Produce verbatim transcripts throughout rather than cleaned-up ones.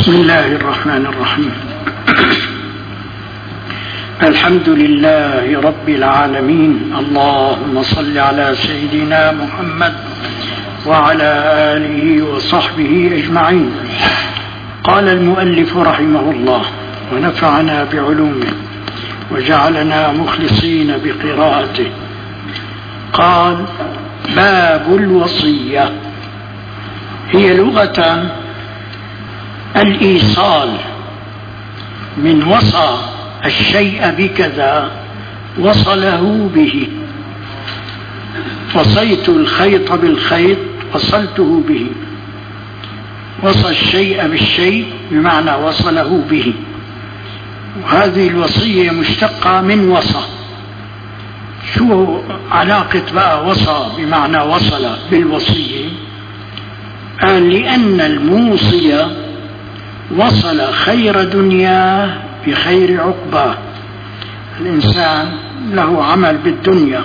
بسم الله الرحمن الرحيم. الحمد لله رب العالمين. اللهم صل على سيدنا محمد وعلى آله وصحبه أجمعين. قال المؤلف رحمه الله ونفعنا بعلومه وجعلنا مخلصين بقراءته. قال: باب الوصية. هي لغة الإيصال، من وصى الشيء بكذا وصله به. وصيت الخيط بالخيط وصلته به. وصى الشيء بالشيء بمعنى وصله به. وهذه الوصية مشتقة من وصى. شو علاقة بقى وصى بمعنى وصل بالوصية؟ قال: لأن الموصي وصل خير دنياه بخير عقباه. الإنسان له عمل بالدنيا،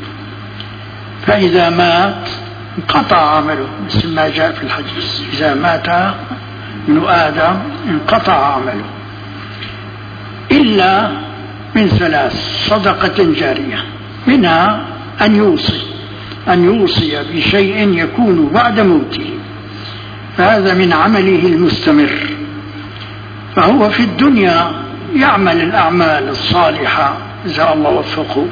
فإذا مات انقطع عمله، مثل ما جاء في الحديث: إذا مات ابن آدم انقطع عمله إلا من ثلاث: صدقة جارية، منها أن يوصي أن يوصي بشيء يكون بعد موته، فهذا من عمله المستمر. فهو في الدنيا يعمل الأعمال الصالحة إذا الله وفقه.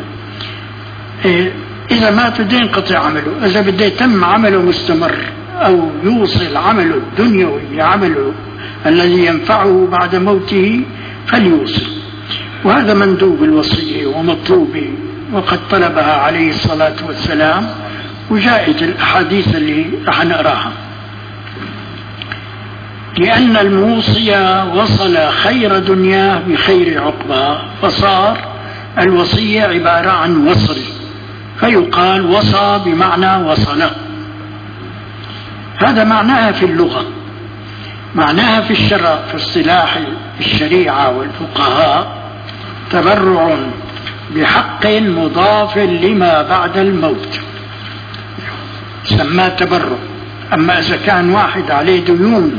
إذا مات بده ينقطع عمله. إذا بده يتم عمله مستمر أو يوصل عمله الدنيوي بعمله الذي ينفعه بعد موته فليوصل. وهذا مندوب الوصية ومطلوب، وقد طلبها عليه الصلاة والسلام، وجاءت الأحاديث اللي رح نقراها. لأن الموصي وصل خير دنياه بخير عقباه، فصار الوصية عبارة عن وصل، فيقال وصى بمعنى وصل. هذا معناها في اللغة. معناها في الشرع، في اصطلاح الشريعة والفقهاء: تبرع بحق مضاف لما بعد الموت، سماه تبرع. أما إذا كان واحد عليه ديون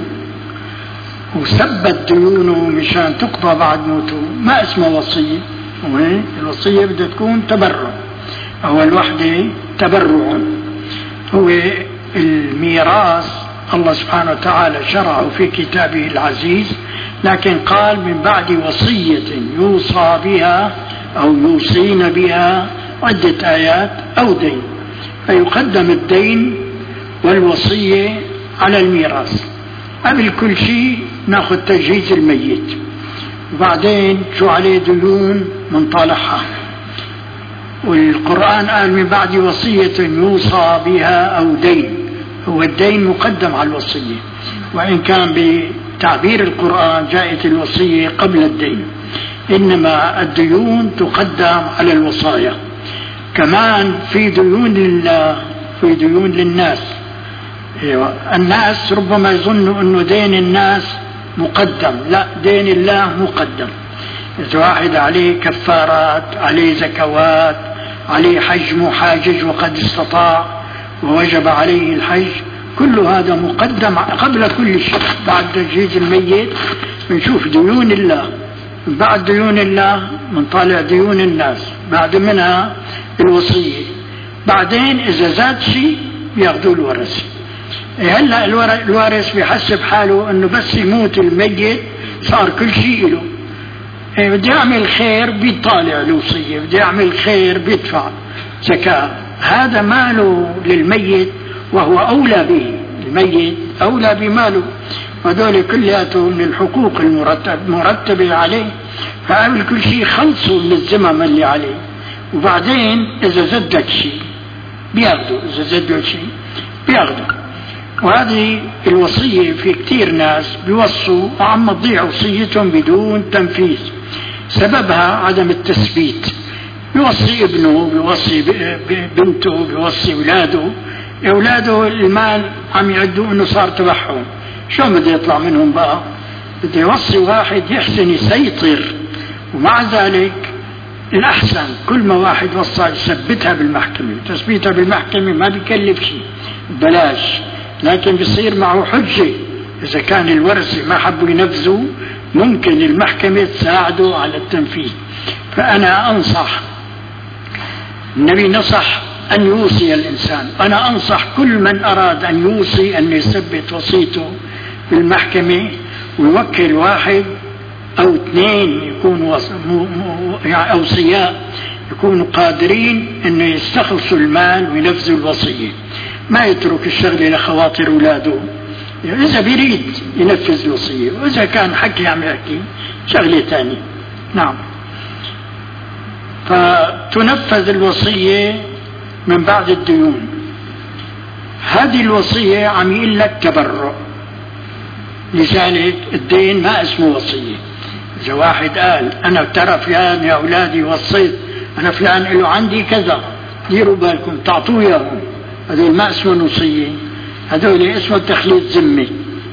وثبت ديونه مشان تقضى بعد موته، ما اسمه وصية. الوصية بدها تكون تبرع. أول وحدة تبرع هو الميراث. الله سبحانه وتعالى شرعه في كتابه العزيز، لكن قال: من بعد وصية يوصى بها أو يوصين بها، عدة آيات، أو دين. فيقدم الدين والوصية على الميراث. قبل كل شيء ناخذ تجهيز الميت، وبعدين شو عليه ديون منطالحها. والقرآن قال: من بعد وصية يوصى بها أو دين. هو الدين مقدم على الوصية، وإن كان بتعبير القرآن جاءت الوصية قبل الدين، إنما الديون تقدم على الوصايا. كمان في ديون لله، في ديون للناس. الناس ربما يظنوا أنه دين الناس مقدم، لا، دين الله مقدم. إذا واحد عليه كفارات، عليه زكوات، عليه حج محاجج وقد استطاع ووجب عليه الحج، كل هذا مقدم قبل كل شيء. بعد تجهيز الميت بنشوف ديون الله، بعد ديون الله بنطالع ديون الناس، بعد منها الوصية، بعدين إذا زاد شيء بياخذوا الورثة. هلا الوارث بيحسب حاله انه بس يموت الميت صار كل شيء له. بده يعمل خير بيطالع الوصية، بده يعمل خير بيدفع زكاة. هذا ماله للميت وهو أولى به. الميت أولى بماله، وهذول كلياتهم من الحقوق المرتب مرتبة عليه. فقبل كل شيء خلصوا من الذمم اللي عليه، وبعدين إذا زدت شيء بياخذوا، إذا زدت شيء بياخذوا. وهذه الوصية في كتير ناس بيوصوا وعم تضيع وصيتهم بدون تنفيذ. سببها عدم التثبيت. بيوصي ابنه، بيوصي بنته، بيوصي اولاده. اولاده المال عم يعدوا انه صار تبعهم، شو بده يطلع منهم بقى؟ بده يوصي واحد يحسن يسيطر. ومع ذلك الأحسن كل ما واحد وصى يثبتها بالمحكمة. تثبيتها بالمحكمة ما بيكلف شيء، بلاش، لكن بيصير معه حجة إذا كان الورثة ما حبوا ينفذوا ممكن المحكمة تساعده على التنفيذ. فأنا أنصح، النبي نصح أن يوصي الإنسان، أنا أنصح كل من أراد أن يوصي أن يثبت وصيته بالمحكمة ويوكل واحد أو اثنين يكونوا أوصياء يكونوا قادرين أن يستخلصوا المال وينفذوا الوصية، ما يترك الشغل لخواطر أولاده. إذا بيريد ينفذ الوصية، وإذا كان حكي عم يحكي شغلة ثانية. نعم. فتنفذ الوصية من بعد الديون. هذه الوصية عم يقول لك تبرع، لذلك الدين ما اسمه وصية. إذا واحد قال أنا ترى فلان يا أولادي وصيت أنا فلان له عندي كذا، ديروا بالكم تعطوه إياهم، هذول ما اسمه وصية، هذول اسمه تخليط ذمة.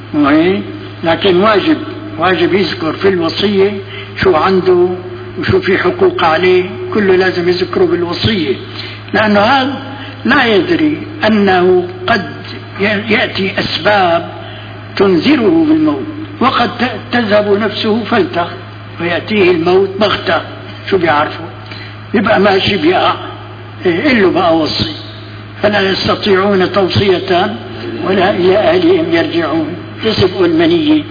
لكن واجب واجب يذكر في الوصية شو عنده وشو في حقوق عليه، كله لازم يذكره بالوصية، لأنه هذا لا يدري أنه قد يأتي أسباب تنذره بالموت، وقد تذهب نفسه فلتة ويأتيه الموت بغتة، شو بيعرفه؟ يبقى ماشي بيقع. إيه له بقى وصي؟ فلا يستطيعون توصية ولا إلى أهلهم يرجعون، يسبقوا المنية.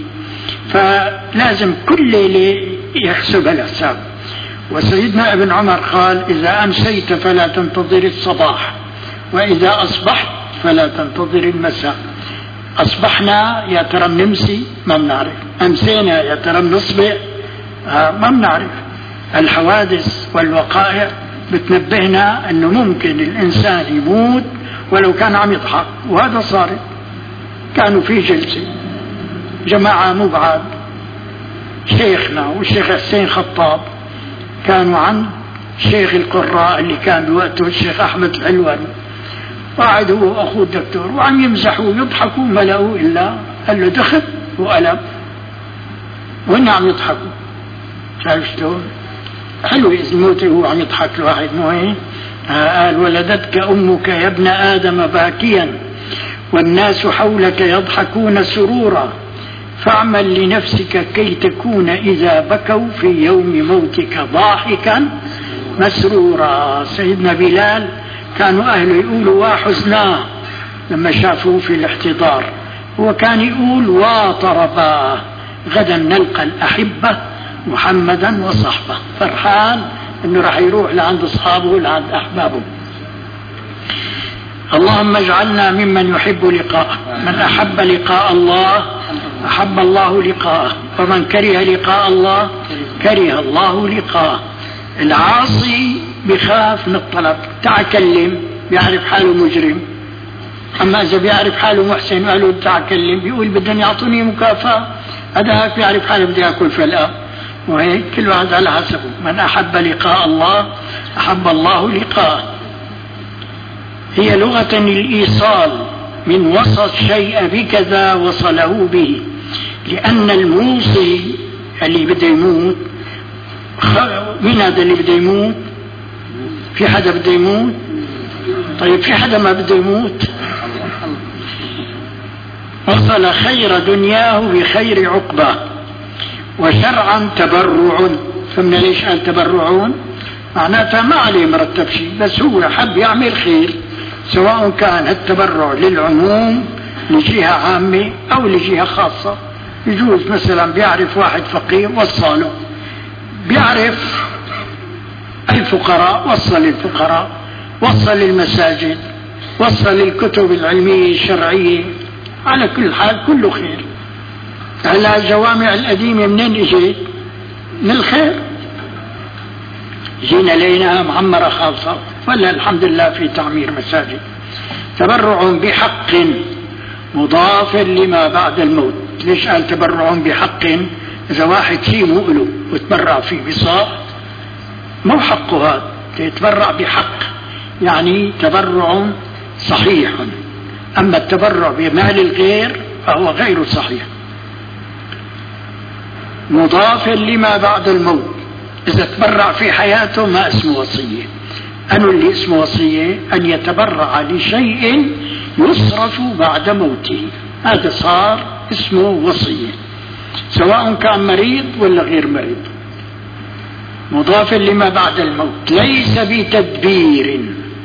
فلازم كل ليلة يحسب الحساب. وسيدنا ابن عمر قال إذا أمسيت فلا تنتظر الصباح، وإذا أصبحت فلا تنتظر المساء. أصبحنا يا ترى نمسي ما بنعرف، أمسينا يا ترى نصبح آه ما بنعرف. الحوادث والوقائع بتنبهنا أنه ممكن الإنسان يموت ولو كان عم يضحك، وهذا صار. كانوا في جلسة جماعة مبعد، شيخنا والشيخ حسين خطاب كانوا عند شيخ القراء اللي كان بوقته الشيخ أحمد الحلواني، قاعد هو وأخوه الدكتور وعم يمزحوا ويضحكوا، ما لقوا إلا قال له دخل وقلب وإن عم يضحكوا. شايف شلون حلو إذا الموت هو عم يضحك الواحد، مو هيك؟ قال ولدتك أمك يا ابن آدم باكيا والناس حولك يضحكون سرورا، فاعمل لنفسك كي تكون إذا بكوا في يوم موتك ضاحكا مسرورا. سيدنا بلال كانوا أهله يقولوا واحزنا لما شافوه في الاحتضار، هو كان يقول واطربا غدا نلقى الأحبة محمدا وصحبه، فرحان انه راح يروح لعند اصحابه ولعند احبابه. اللهم اجعلنا ممن يحب لقاءه، من احب لقاء الله احب الله لقاءه، ومن كره لقاء الله كره الله لقاءه. العاصي بخاف من الطلب، تعال كلم، بيعرف حاله مجرم. اما اذا بيعرف حاله محسن قالوا تعال كلم، بيقول بدهم يعطوني مكافأة، هذاك بيعرف حاله بدي اكل فلقة، وهيك كل واحد على حسبه. من أحب لقاء الله أحب الله لقاءه. هي لغة الإيصال، من وصل الشيء بكذا وصله به، لأن الموصي اللي بده يموت، مين هذا اللي بده يموت؟ في حدا بده يموت؟ طيب في حدا ما بده يموت؟ وصل خير دنياه بخير عقباه. وشرعا تبرع، فمن ليش قال تبرعون؟ معناتها ما عليه مرتب شيء، بس هو حب يعمل خير، سواء كان التبرع للعموم لجهة عامة أو لجهة خاصة. يجوز مثلا بيعرف واحد فقير وصله، بيعرف الفقراء وصل للفقراء، وصل للمساجد، وصل للكتب العلمية الشرعية، على كل حال كله خير. هلا الجوامع القديمة منين اجت؟ من الخير، جينا لينا معمرة خالصة، ولا الحمد لله في تعمير مساجد. تبرع بحق مضاف لما بعد الموت. ليش قال تبرع بحق؟ إذا واحد شيء مؤله وتبرع فيه بصاح مو حقه، هذا يتبرع بحق، يعني تبرع صحيح. أما التبرع بمال الغير فهو غير صحيح. مضاف لما بعد الموت، إذا تبرع في حياته ما اسمه وصية. أنه اللي اسمه وصية أن يتبرع لشيء يصرف بعد موته، هذا صار اسمه وصية، سواء كان مريض ولا غير مريض. مضاف لما بعد الموت. ليس بتدبير.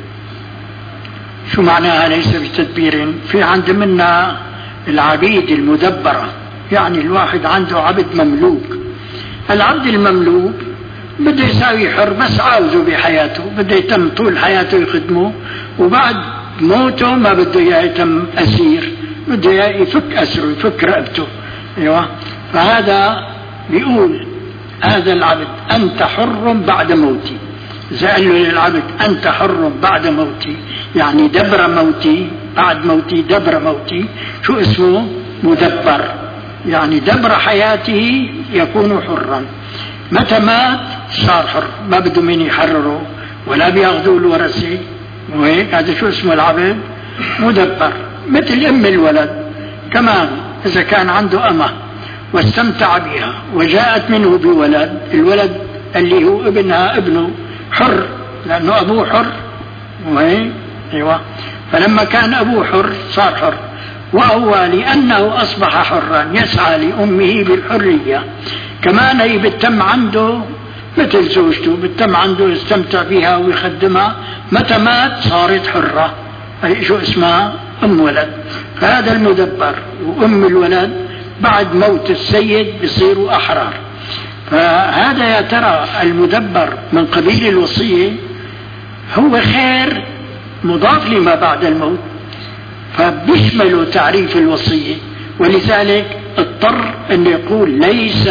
شو معناها ليس بتدبير؟ في عند منا العبيد المدبرة، يعني الواحد عنده عبد مملوك. العبد المملوك بده يساوي حر، بس عاوزه بحياته، بده يتم طول حياته يخدمه، وبعد موته ما بده اياه يتم اسير، بده اياه يفك اسره، يفك رقبته. ايوه، فهذا بيقول هذا العبد انت حر بعد موتي. اذا قال له للعبد انت حر بعد موتي، يعني دبر موتي، بعد موتي دبر موتي. شو اسمه؟ مدبر، يعني دبر حياته يكون حرا. متى مات صار حر، ما بده مين يحرره ولا بياخذوا الورثه، وهيك هذا شو اسمه؟ العبد مدبر. مثل ام الولد كمان، اذا كان عنده امه واستمتع بها وجاءت منه بولد، الولد اللي هو ابنها ابنه حر لانه ابوه حر، وهيك ايوه. فلما كان ابوه حر صار حر، وهو لانه اصبح حرا يسعى لامه بالحريه. كمان هي بتتم عنده مثل زوجته، بتتم عنده يستمتع بها ويخدمها. متى مات صارت حرة، أي شو اسمها؟ أم ولد. فهذا المدبر. وأم الولد بعد موت السيد بيصيروا أحرار. فهذا يا ترى المدبر من قبيل الوصية هو خير مضاف لما بعد الموت، فبيشمله تعريف الوصية. ولذلك اضطر أن يقول ليس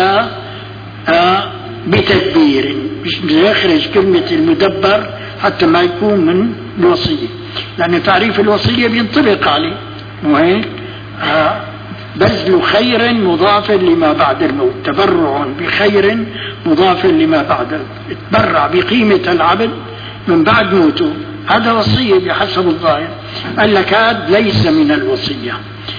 آه بتدبير، مش يخرج كلمة المدبر حتى ما يكون من الوصية، لأن تعريف الوصية بينطبق عليه. وهيك آه بذل خير مضاف لما بعد الموت، تبرع بخير مضاف لما بعد الموت، تبرع بقيمة العبد من بعد موته، هذا وصية بحسب الظاهر. قال لك هذا ليس من الوصية.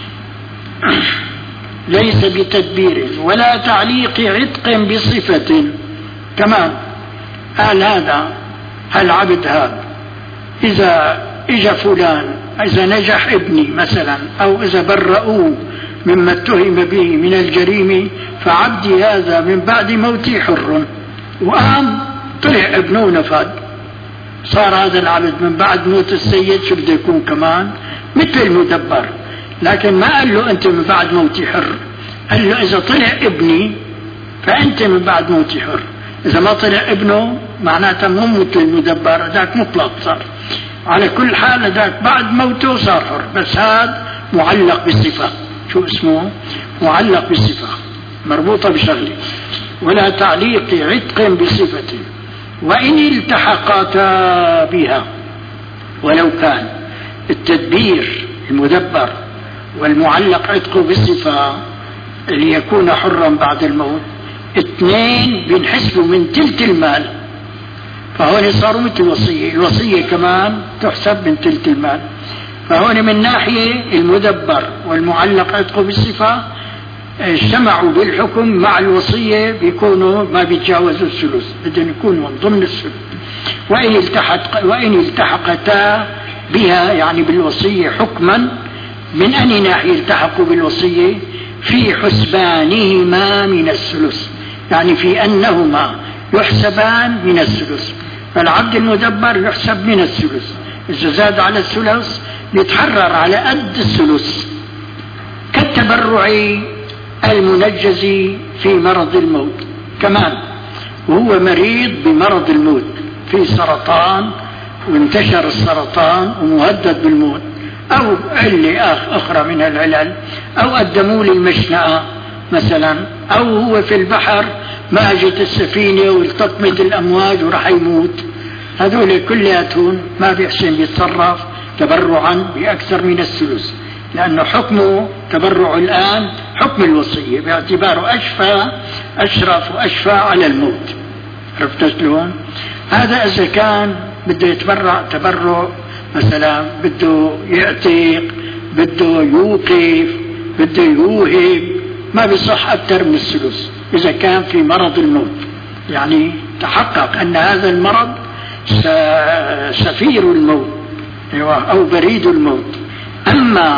ليس بتدبير ولا تعليق عتق بصفة. كمان قال هذا العبد هذا إذا إجا فلان، إذا نجح ابني مثلا، أو إذا برؤوه مما اتهم به من الجريمة، فعبدي هذا من بعد موتي حر. وقام طلع ابنه ونفذ، صار هذا العبد من بعد موت السيد شو بده يكون كمان؟ مثل المدبر. لكن ما قال له أنت من بعد موتي حر، قال له إذا طلع ابني فأنت من بعد موتي حر. إذا ما طلع ابنه معناته مو مثل المدبر، ذاك مطلق صار. على كل حال ذاك بعد موته صار حر، بس هذا معلق بالصفة. شو اسمه؟ معلق بالصفة، مربوطة بشغله. ولا تعليق عتق بصفة وإن التحقتا بها. ولو كان التدبير المدبر والمعلق عتقه بالصفة ليكون حرا بعد الموت، اثنين بينحسبوا من تلت المال، فهون صاروا مثل الوصية. الوصية كمان تحسب من تلت المال. فهون من ناحية المدبر والمعلق عتقه بالصفة اجتمعوا بالحكم مع الوصية، بيكونوا ما بيتجاوزوا الثلث، بدهم يكونوا من ضمن الثلث. وإن التحق وإن التحقتا بها، يعني بالوصية حكما، من أي ناحية التحقوا بالوصية؟ في حسبانهما من الثلث، يعني في أنهما يحسبان من الثلث. فالعبد المدبر يحسب من الثلث، إذا زاد على الثلث يتحرر على قد الثلث. كالتبرع المنجز في مرض الموت كمان، وهو مريض بمرض الموت، في سرطان وانتشر السرطان ومهدد بالموت، أو علة أخرى من العلل، أو قدموا لي المشنقة مثلا، أو هو في البحر ما أجت السفينة والتطمت الأمواج وراح يموت. هذول كلياتهم ما بيحسن يتصرف تبرعا بأكثر من الثلث، لأنه حكمه تبرع الآن حكم الوصية، باعتباره أشفى أشرف وأشفى على الموت. عرفت شلون؟ هذا إذا كان بده يتبرع تبرع مثلا، بده يعتق، بده يوقف، بده يوهب، ما بيصح أكثر من الثلث إذا كان في مرض الموت، يعني تحقق أن هذا المرض سفير الموت أو بريد الموت. أما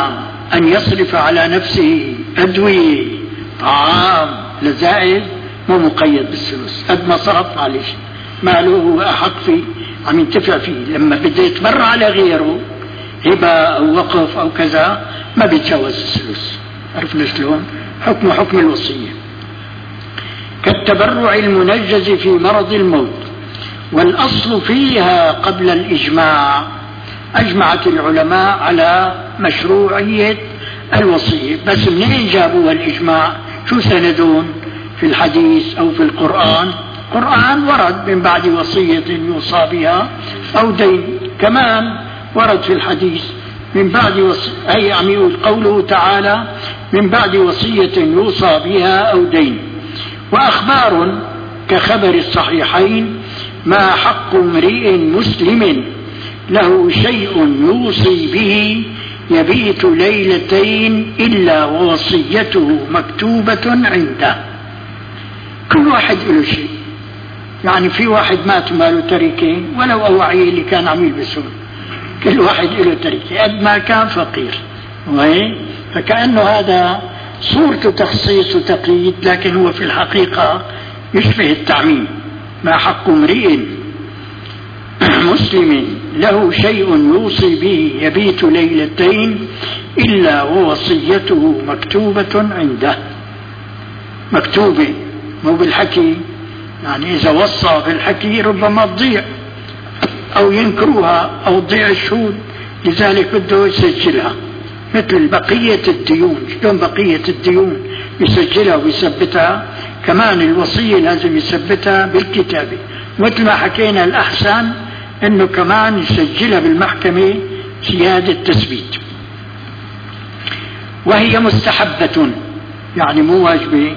أن يصرف على نفسه أدوية طعام لزائد مو مقيد بالثلث، قد ما صرف معلش ماله هو أحق فيه عم ينتفع فيه. لما بده يتبرع على غيره هبة أو وقف أو كذا ما بيتجاوز الثلث. عرفنا شلون؟ حكم حكم الوصية. كالتبرع المنجز في مرض الموت، والأصل فيها قبل الإجماع. أجمعت العلماء على مشروعية الوصية، بس منين جابوا الإجماع؟ شو سندون؟ في الحديث أو في القرآن؟ القرآن ورد من بعد وصية يوصى بها أو دين، كمان ورد في الحديث من بعد وصية، أي عم يقول قوله تعالى من بعد وصية يوصى بها أو دين. وأخبار كخبر الصحيحين ما حق امرئ مسلم له شيء يوصي به يبيت ليلتين إلا ووصيته مكتوبة عنده. كل واحد له شيء، يعني في واحد مات ماله تركة ولو أوعيه اللي كان عم يلبسون، كل واحد له تركة قد ما كان فقير، فكأنه هذا صورته تخصيص وتقييد، لكن هو في الحقيقة يشبه التعميم. ما حق امرئ مسلم له شيء يوصي به يبيت ليلتين إلا ووصيته مكتوبة عنده. مكتوبة مو بالحكي، يعني إذا وصى بالحكي ربما تضيع أو ينكروها أو تضيع الشهود، لذلك بده يسجلها مثل بقية الديون. شلون بقية الديون يسجلها ويثبتها؟ كمان الوصية لازم يثبتها بالكتابة، مثل ما حكينا الأحسن إنه كمان يسجلها بالمحكمة سيادة تثبيت. وهي مستحبة يعني مو واجبة.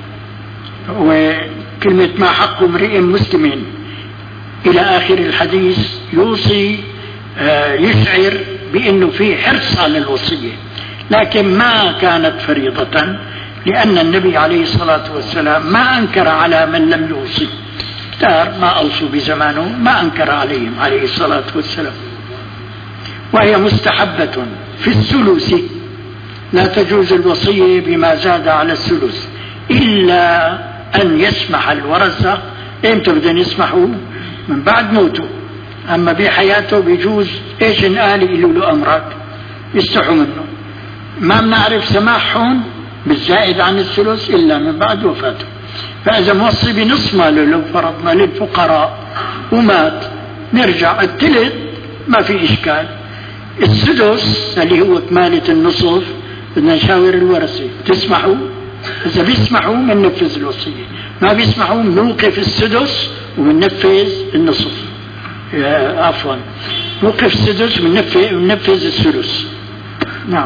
وكلمة ما حق امرئ مسلم إلى آخر الحديث يوصي يشعر بأنه في حرص على الوصية، لكن ما كانت فريضة، لأن النبي عليه الصلاة والسلام ما أنكر على من لم يوصي. دار ما أوصوا بزمانه ما أنكر عليهم عليه الصلاة والسلام. وهي مستحبة في الثلث، لا تجوز الوصية بما زاد على الثلث إلا أن يسمح الورثة. إمتى بدهم يسمحوا؟ من بعد موته. أما بحياته بيجوز إيش نقال إلو له أمرك يستحوا منه. ما بنعرف سماحهم بالزائد عن الثلث إلا من بعد وفاته. فإذا موصي بنصف ماله لو فرضنا للفقراء ومات نرجع الثلث ما في إشكال. السدس اللي هو كمالة النصف بدنا نشاور الورثة تسمحوا. إذا بيسمحوا مننفذ الوصية، ما بيسمحوا نوقف السدس ومننفذ النصف. عفوا نوقف السدس ومننفذ الثلث. نعم.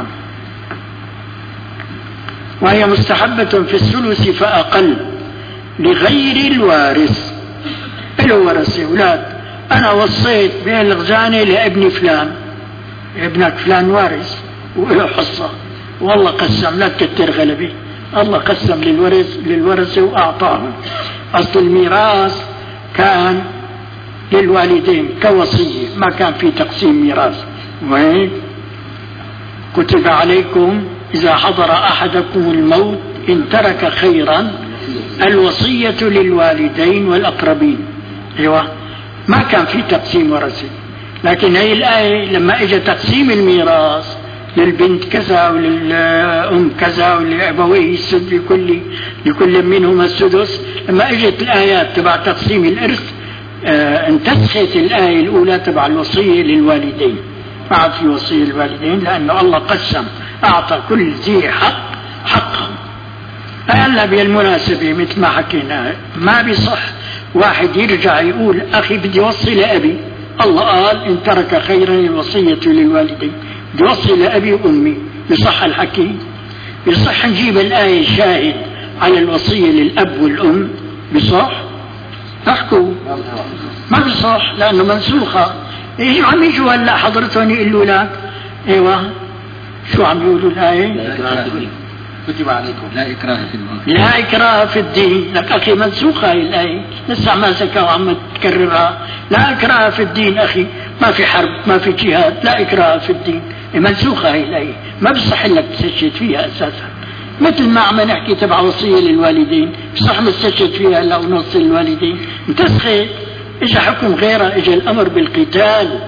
وهي مستحبة في الثلث فأقل لغير الوارث. له ورثة أولاد، أنا وصيت بين الغزانة لابن فلان، ابنك فلان وارث وله حصة، والله قسم لا تكتر غلبي، الله قسم للورث للورثة وأعطاهم. أصل الميراث كان للوالدين كوصية، ما كان في تقسيم ميراث. وين كتب عليكم إذا حضر أحدكم الموت إن ترك خيرا الوصية للوالدين والأقربين. أيوة ما كان في تقسيم ورثة، لكن هي الآية لما إجا تقسيم الميراث للبنت كذا وللأم كذا ولأبويه السدس لكل لكل منهما السدس، لما إجت الآيات تبع تقسيم الإرث آه انتسخت الآية الأولى تبع الوصية للوالدين، ما عاد في وصية للوالدين، لأنه الله قسم أعطى كل ذي حق حقه. هلا بالمناسبة مثل ما حكينا ما بيصح واحد يرجع يقول أخي بدي وصي لأبي، الله قال إن ترك خيرا الوصية للوالدين، بدي وصي لأبي وأمي. بصح الحكي؟ بصح نجيب الآية شاهد على الوصية للأب والأم؟ بصح؟ تحكوا ما بصح لأنه منسوخة. إيه عم يجوا هلا حضرتهم يقولوا لك ايوه شو عم يقولوا الآية؟ كتب عليكم لا إكراه في الدين. لا إكراه في الدين. لك أخي منسوخة هاي الآية، لسه ماسكها وعم تكررها. لا إكراه في الدين أخي، ما في حرب ما في جهاد، لا إكراه في الدين. منسوخة هي الآية، ما بصح لك تستشهد فيها أساسا. مثل ما عم نحكي تبع وصية للوالدين، بصح نستشهد فيها لا ونوصي للوالدين، انتسخت، اجى حكم غيرها، اجى الأمر بالقتال.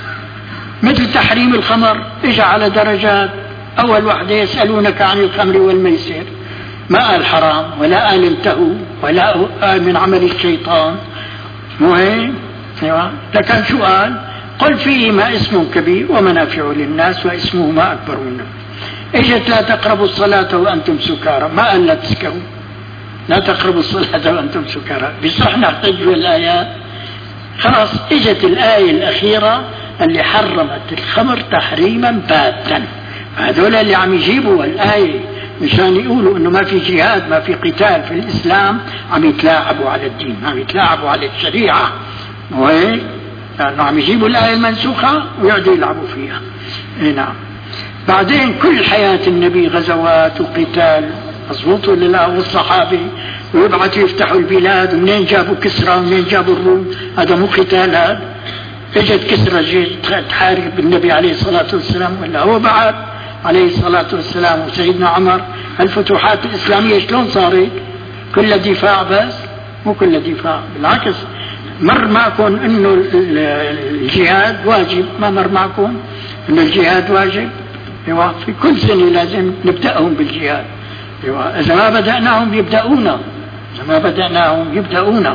مثل تحريم الخمر اجى على درجات، أول واحدة يسألونك عن الخمر والميسر، ما قال حرام ولا قال انتهوا ولا قال من عمل الشيطان، مو هيك؟ ايوه، لكن شو قال؟ قل فيهما اسم كبير ومنافع للناس واسمهما أكبر من نفعهما. اجت لا تقربوا الصلاة وأنتم سكارى، ما قال لا تسكروا، لا تقربوا الصلاة وأنتم سكارى، بصح نحتج بالآيات. خلاص اجت الآية الأخيرة اللي حرمت الخمر تحريما باتا. هذول اللي عم يجيبوا الآية مشان يقولوا انه ما في جهاد ما في قتال في الإسلام، عم يتلاعبوا على الدين، عم يتلاعبوا على الشريعة، وهيك لأنه عم يجيبوا الآية المنسوخة ويقعدوا يلعبوا فيها. اي نعم. بعدين كل حياة النبي غزوات وقتال، مضبوط ولا لا؟ والصحابة ويبعثوا يفتحوا البلاد، ومنين جابوا كسرى ومنين جابوا الروم؟ هذا مو قتال هذا؟ اجت كسرى جيت تحارب النبي عليه الصلاة والسلام ولا هو بعد عليه الصلاة والسلام؟ وسيدنا عمر الفتوحات الإسلامية شلون صارت؟ كل دفاع؟ بس مو كل دفاع، بالعكس مر معكم انه الجهاد واجب، ما مر معكم انه الجهاد واجب؟ ايوه، في كل سنة لازم نبدأهم بالجهاد. ايوه، اذا ما بدأناهم يبدأونا، اذا ما بدأناهم يبدأونا.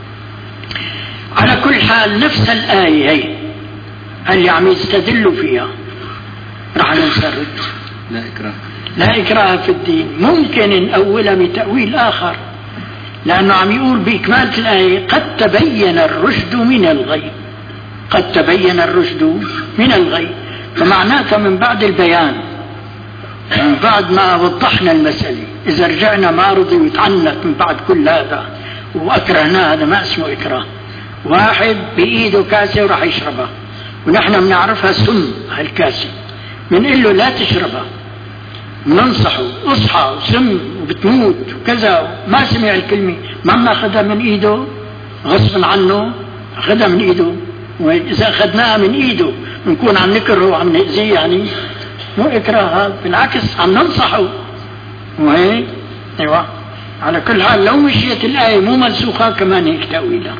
على كل حال نفس الآية هي اللي عم يستدلوا فيها رح نسرد. لا إكراه، لا إكراه في الدين. ممكن نأولها بتأويل آخر، لأنه عم يقول بإكمالة الآية قد تبين الرشد من الغي، قد تبين الرشد من الغي، فمعناتها من بعد البيان، من بعد ما وضحنا المسألة، إذا رجعنا ما رضي ويتعنت من بعد كل هذا وأكرهنا، هذا ما اسمه إكراه. واحد بإيده كاسة وراح يشربها، ونحن بنعرفها سم هالكاسة، بنقول له لا تشربها، بننصحه اصحى وسم وبتموت وكذا، ما سمع الكلمة، ما بناخذها من ايده غصبا عنه، اخذها من ايده. واذا اخذناها من ايده بنكون عم نكره وعم نأذيه، يعني مو اكراه، بالعكس عم ننصحه. وهيك ايوه. على كل حال لو مشيت الآية مو منسوخة كمان هيك تأويلها.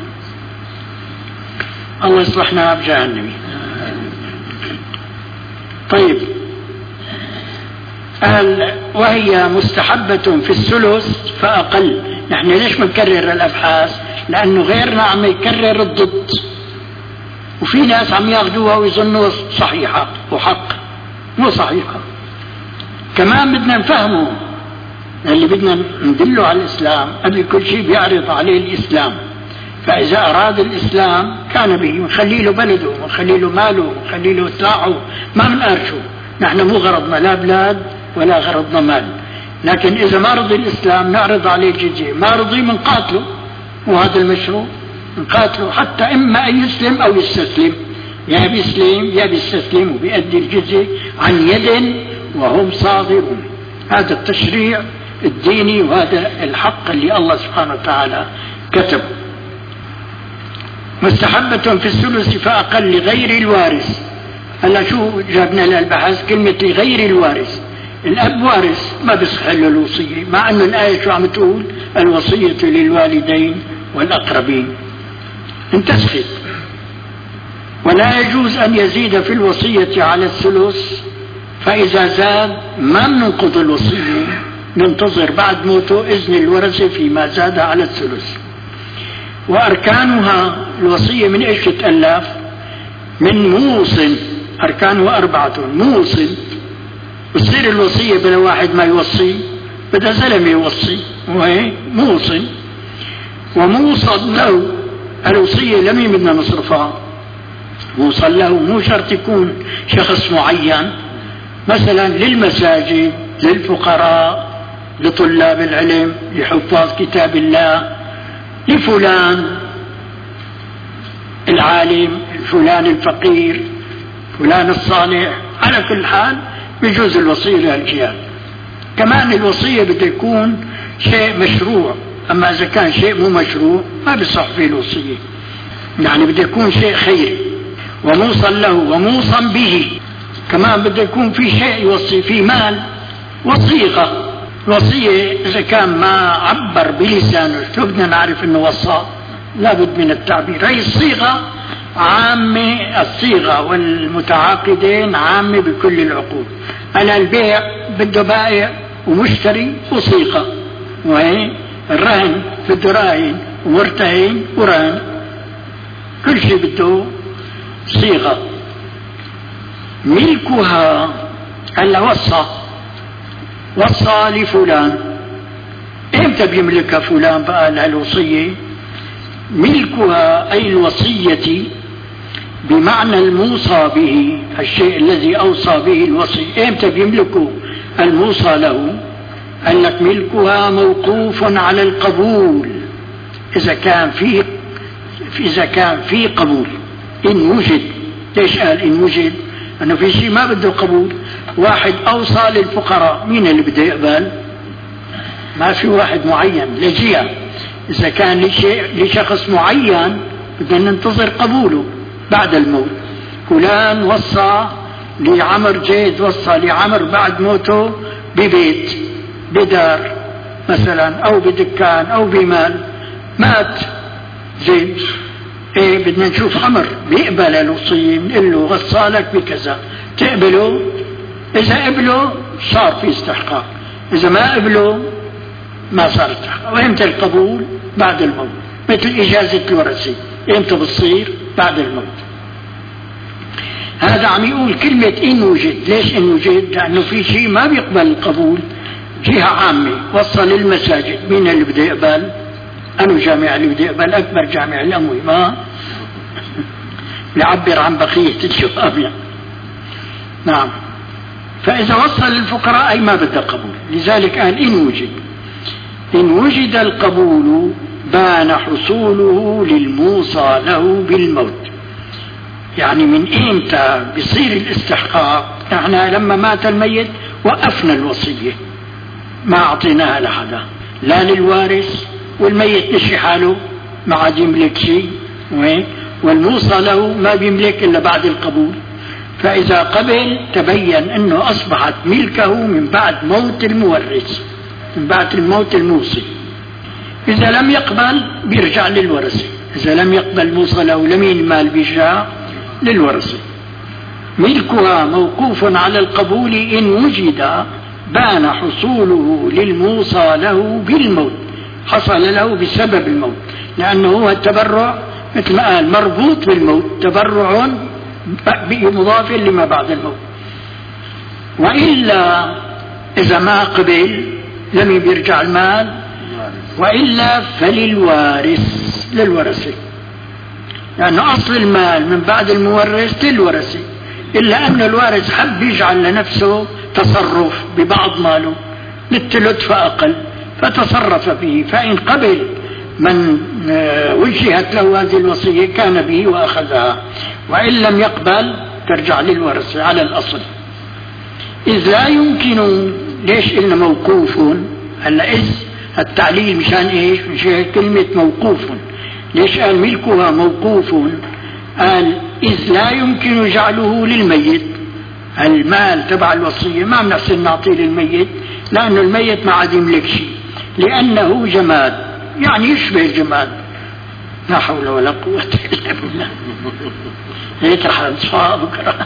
الله يصلحنا بجاه النبي. طيب، قال وهي مستحبة في الثلث فأقل. نحن ليش بنكرر الأبحاث؟ لأنه غيرنا عم يكرر الضد، وفي ناس عم ياخذوها ويظنوا صحيحة وحق، مو صحيحة. كمان بدنا نفهمه اللي بدنا ندله على الإسلام قبل كل شيء بيعرض عليه الإسلام، فإذا أراد الإسلام كان به، ونخلي له بلده ونخلي له ماله ونخلي له سلاحه، ما بنقرشه. نحن مو غرضنا لا بلاد ولا غرضنا مال، لكن إذا ما رضي الإسلام نعرض عليه الجزية، ما رضي منقاتله، وهذا المشروع نقاتله حتى إما أن يسلم أو يستسلم، يا بيسلم يا بيستسلم وبيأدي الجزية عن يد وهم صاغرون. هذا التشريع الديني، وهذا الحق اللي الله سبحانه وتعالى كتب. مستحبة في الثلث فأقل لغير الوارث. هلا شو جابنا للبحث؟ كلمة لغير الوارث. الأب وارث ما بيصح له الوصية، مع أن الآية شو عم تقول؟ الوصية للوالدين والأقربين. انتسخت. ولا يجوز أن يزيد في الوصية على الثلث، فإذا زاد ما ننقض الوصية، ننتظر بعد موته إذن الورثة فيما زاد على الثلث. وأركانها الوصية من إيش تتألف؟ من موصن، أركانها أربعة. موصن، بتصير الوصية بلا واحد ما يوصي، بدأ زلمة يوصي، وهي موصن. وموصل له، الوصية لمين بدنا نصرفها؟ موصل له، مو شرط يكون شخص معين، مثلا للمساجد، للفقراء، لطلاب العلم، لحفاظ كتاب الله، لفلان العالم، فلان الفقير، فلان الصالح. على كل حال بيجوز الوصية للجهاد. كمان الوصية بده يكون شيء مشروع، أما إذا كان شيء مو مشروع ما بيصح فيه الوصية، يعني بده يكون شيء خيري. وموصى له وموصى به، كمان بده يكون في شيء يوصي فيه مال وصيغة. الوصية إذا كان ما عبر بلسانه شو بدنا نعرف إنه وصى؟ لابد من التعبير. هي الصيغة عامة، الصيغة والمتعاقدين عامة بكل العقود. أنا البيع بده بائع ومشتري وصيغة، وهي الرهن بده راهن ومرتهن ورهن، كل شيء بده صيغة. ملكها هلا وصى وصى لفلان، امتى بيملكها فلان بقى لهالوصية؟ ملكها أي الوصية بمعنى الموصى به، الشيء الذي أوصى به الوصي، امتى بيملكه الموصى له؟ قال لك ملكها موقوف على القبول، إذا كان فيه إذا كان فيه قبول، إن وجد. ليش قال إن وجد؟ أنه في شيء ما بده قبول. واحد أوصى للفقراء، مين اللي بده يقبل؟ ما في واحد معين لجهة. إذا كان لشيء لشخص معين بدنا ننتظر قبوله بعد الموت. فلان وصى لعمر، جيد وصى لعمر بعد موته ببيت، بدار مثلا أو بدكان أو بمال، مات زين، ايه بدنا نشوف عمر بيقبل الوصية، بنقول له وصالك بكذا، تقبله؟ إذا قبله صار في استحقاق، إذا ما قبله ما صار استحقاق. وإمتى القبول؟ بعد الموت. مثل إجازة الورثة، إمتى بتصير؟ بعد الموت. هذا عم يقول كلمة إن وجد. ليش إن وجد؟ لأنه في شيء ما بيقبل القبول. جهة عامة وصل للمساجد، مين اللي بده يقبل؟ أنو جامع اللي بده يقبل؟ أكبر جامع الأموي، ما يعبر عن بقية الشباب. نعم. فإذا وصل للفقراء أي ما بده قبول، لذلك قال إن وجد. إن وجد القبول بان حصوله للموصى له بالموت. يعني من إمتى بيصير الاستحقاق؟ نحن لما مات الميت وقفنا الوصية، ما أعطيناها لحدا، لا للوارث، والميت مشي حاله ما عاد يملك شيء، والموصى له ما بيملك إلا بعد القبول. فإذا قبل تبين أنه أصبحت ملكه من بعد موت المورث، من بعد الموت الموصي. إذا لم يقبل بيرجع للورثة، إذا لم يقبل موصى له لمين المال بيرجع؟ للورثة. ملكها موقوف على القبول إن وجد بان حصوله للموصى له بالموت، حصل له بسبب الموت، لأنه هو التبرع مثل ما قال مربوط بالموت، تبرع مضاف لما بعد الموت. وإلا إذا ما قبل لم يرجع المال، وإلا فللوارث، للورثة، لأنه أصل المال من بعد المورث للورثة، إلا أن الوارث حب يجعل لنفسه تصرف ببعض ماله للثلث فأقل، فتصرف فيه، فإن قبل من وجهت له هذه الوصية كان به وأخذها، وإن لم يقبل ترجع للورثة على الأصل. إذ لا يمكن، ليش إنه موقوف؟ هلا إذ التعليل مشان إيش؟ مشان كلمة موقوف. ليش قال ملكها موقوف؟ قال إذ لا يمكن جعله للميت، المال تبع الوصية ما بنحسن نعطيه للميت، لأنه الميت ما عاد يملك شيء، لأنه جماد، يعني يشبه الجماد. لا حول ولا قوة إلا بالله. هيك رح نصفى بكرة.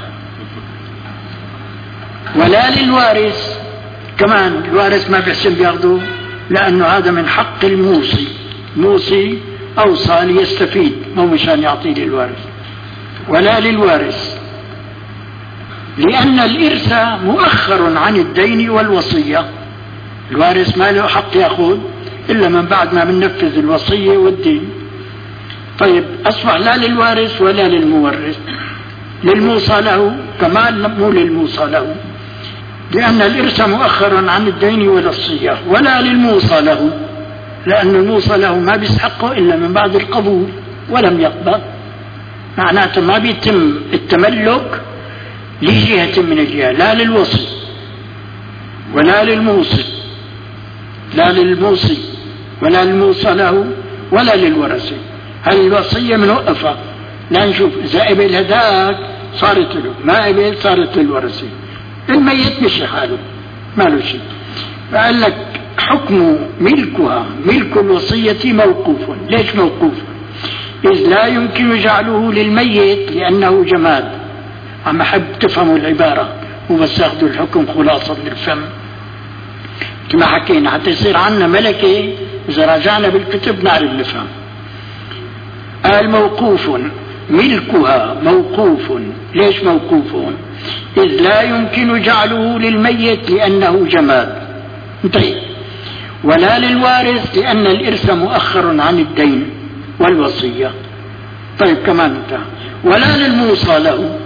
ولا للوارث كمان، الوارث ما بيحسن بياخذه، لأنه هذا من حق الموصي، موصي أوصى ليستفيد، مو مشان يعطيه للوارث. ولا للوارث لأن الإرث مؤخر عن الدين والوصية، الوارث ما له حق يأخذ إلا من بعد ما بننفذ الوصية والدين. طيب أصبح لا للوارث ولا للمورث، للموصى له كمان، مو للموصى له، لأن الإرث مؤخر عن الدين والوصية. ولا للموصى له، لأن الموصى له ما بيسحقه إلا من بعد القبول ولم يقبل، معناته ما بيتم التملك لجهة من الجهة، لا للوصي ولا للموصي، لا للموصي ولا للموصى له ولا للورثة. هل الوصية منوقفة؟ لا نشوف إذا قبل هداك صارت له، ما إليه صارت للورثة. الميت مشي حاله ما له شيء. فقال لك حكم ملكها ملك الوصية موقوف. ليش موقوف؟ إذ لا يمكن جعله للميت لأنه جماد. عم أحب تفهموا العبارة وبس أخذوا الحكم خلاصة للفهم كما حكينا حتى يصير عنا ملكة. إذا راجعنا بالكتب نعرف نفهم. قال موقوف ملكها موقوف. ليش موقوف؟ إذ لا يمكن جعله للميت لأنه جماد. طيب ولا للوارث لأن الإرث مؤخر عن الدين والوصية. طيب كمان انتهى. ولا للموصى له.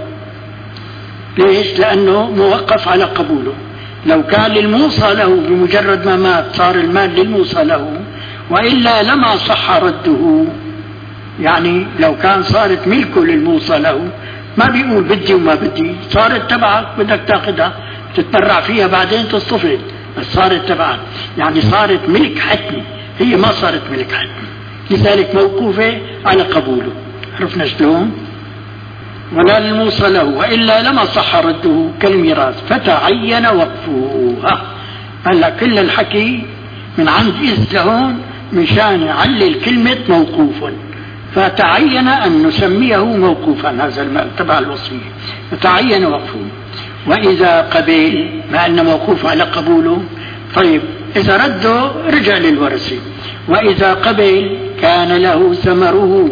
ليش؟ لأنه موقف على قبوله. لو كان للموصى له بمجرد ما مات صار المال للموصى له، وإلا لما صح رده. يعني لو كان صارت ملكه للموصى له ما بيقول بدي وما بدي، صارت تبعك بدك تاخذها تتبرع فيها بعدين تصطفل، بس صارت تبعك. يعني صارت ملك حتمي، هي ما صارت ملك حتمي، لذلك موقوفة على قبوله. عرفنا شلون؟ ولا للموصى له وإلا لما صح رده كالميراث فتعين وقفه. هلا كل الحكي من عند إذ لهون مشان يعلل كلمة موقوف، فتعين أن نسميه موقوفا هذا المال تبع الوصية، فتعين وقفه. وإذا قبل ما أن موقوف على قبوله، طيب إذا رده رجع للورثة. وإذا قبل كان له ثمره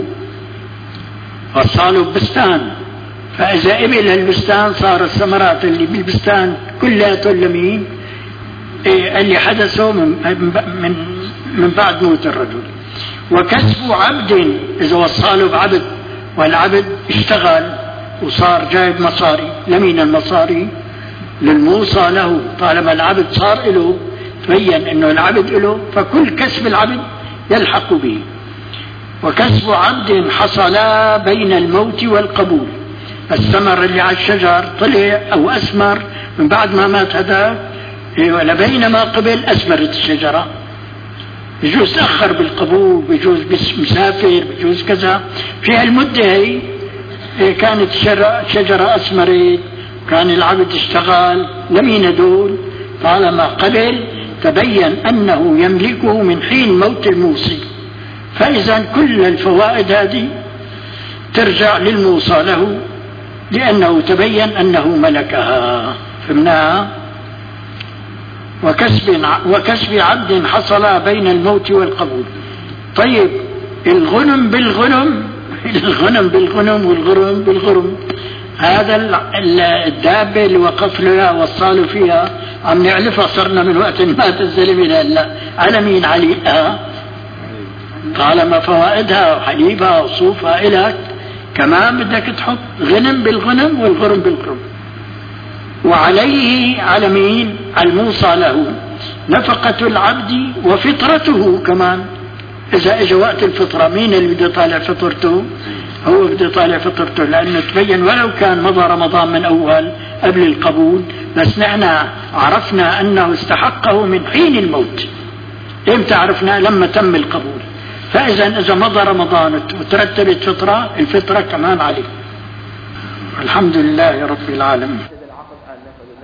وصاله بستان، فإذا قبل البستان صار الثمرات اللي بالبستان كلها لمين؟ إيه اللي حدثوا من, من, من بعد موت الرجل. وكسب عبد إذا وصاله بعبد والعبد اشتغل وصار جايب مصاري، لمين المصاري؟ للموصى له. طالما العبد صار له تبين انه العبد له، فكل كسب العبد يلحق به. وكسب عبد حصل بين الموت والقبول. الثمر اللي على الشجر طلع او اسمر من بعد ما مات هذا، لبينما قبل اسمرت الشجرة. بجوز تأخر بالقبول، بجوز مسافر، بجوز كذا. في هالمدة هي كانت شجرة أسمرت، كان العبد اشتغل، لمين هدول؟ طالما قبل تبين أنه يملكه من حين موت الموصي، فإذا كل الفوائد هذه ترجع للموصى له لأنه تبين أنه ملكها. فهمناها؟ وكسب وكسب عبد حصل بين الموت والقبول. طيب الغنم بالغنم الغنم بالغنم والغرم بالغرم، هذا الدابة اللي وقف لها وصاله فيها عم نعلفها، صرنا من وقت مات الزلمة هلا على مين؟ عليها. طالما فوائدها وحليبها وصوفها إلك، كمان بدك تحط غنم بالغنم والغرم بالغرم. وعليه على مين؟ على الموصى له نفقة العبد وفطرته كمان. إذا إجا وقت الفطرة مين اللي بده يطالع فطرته؟ هو بده يطالع فطرته، لأنه تبين ولو كان مضى رمضان من أول قبل القبول، بس نحن عرفنا أنه استحقه من حين الموت. إمتى عرفنا؟ لما تم القبول. فإذا إذا مضى رمضان وترتبت فطرة، الفطرة كمان عليه. الحمد لله رب العالمين.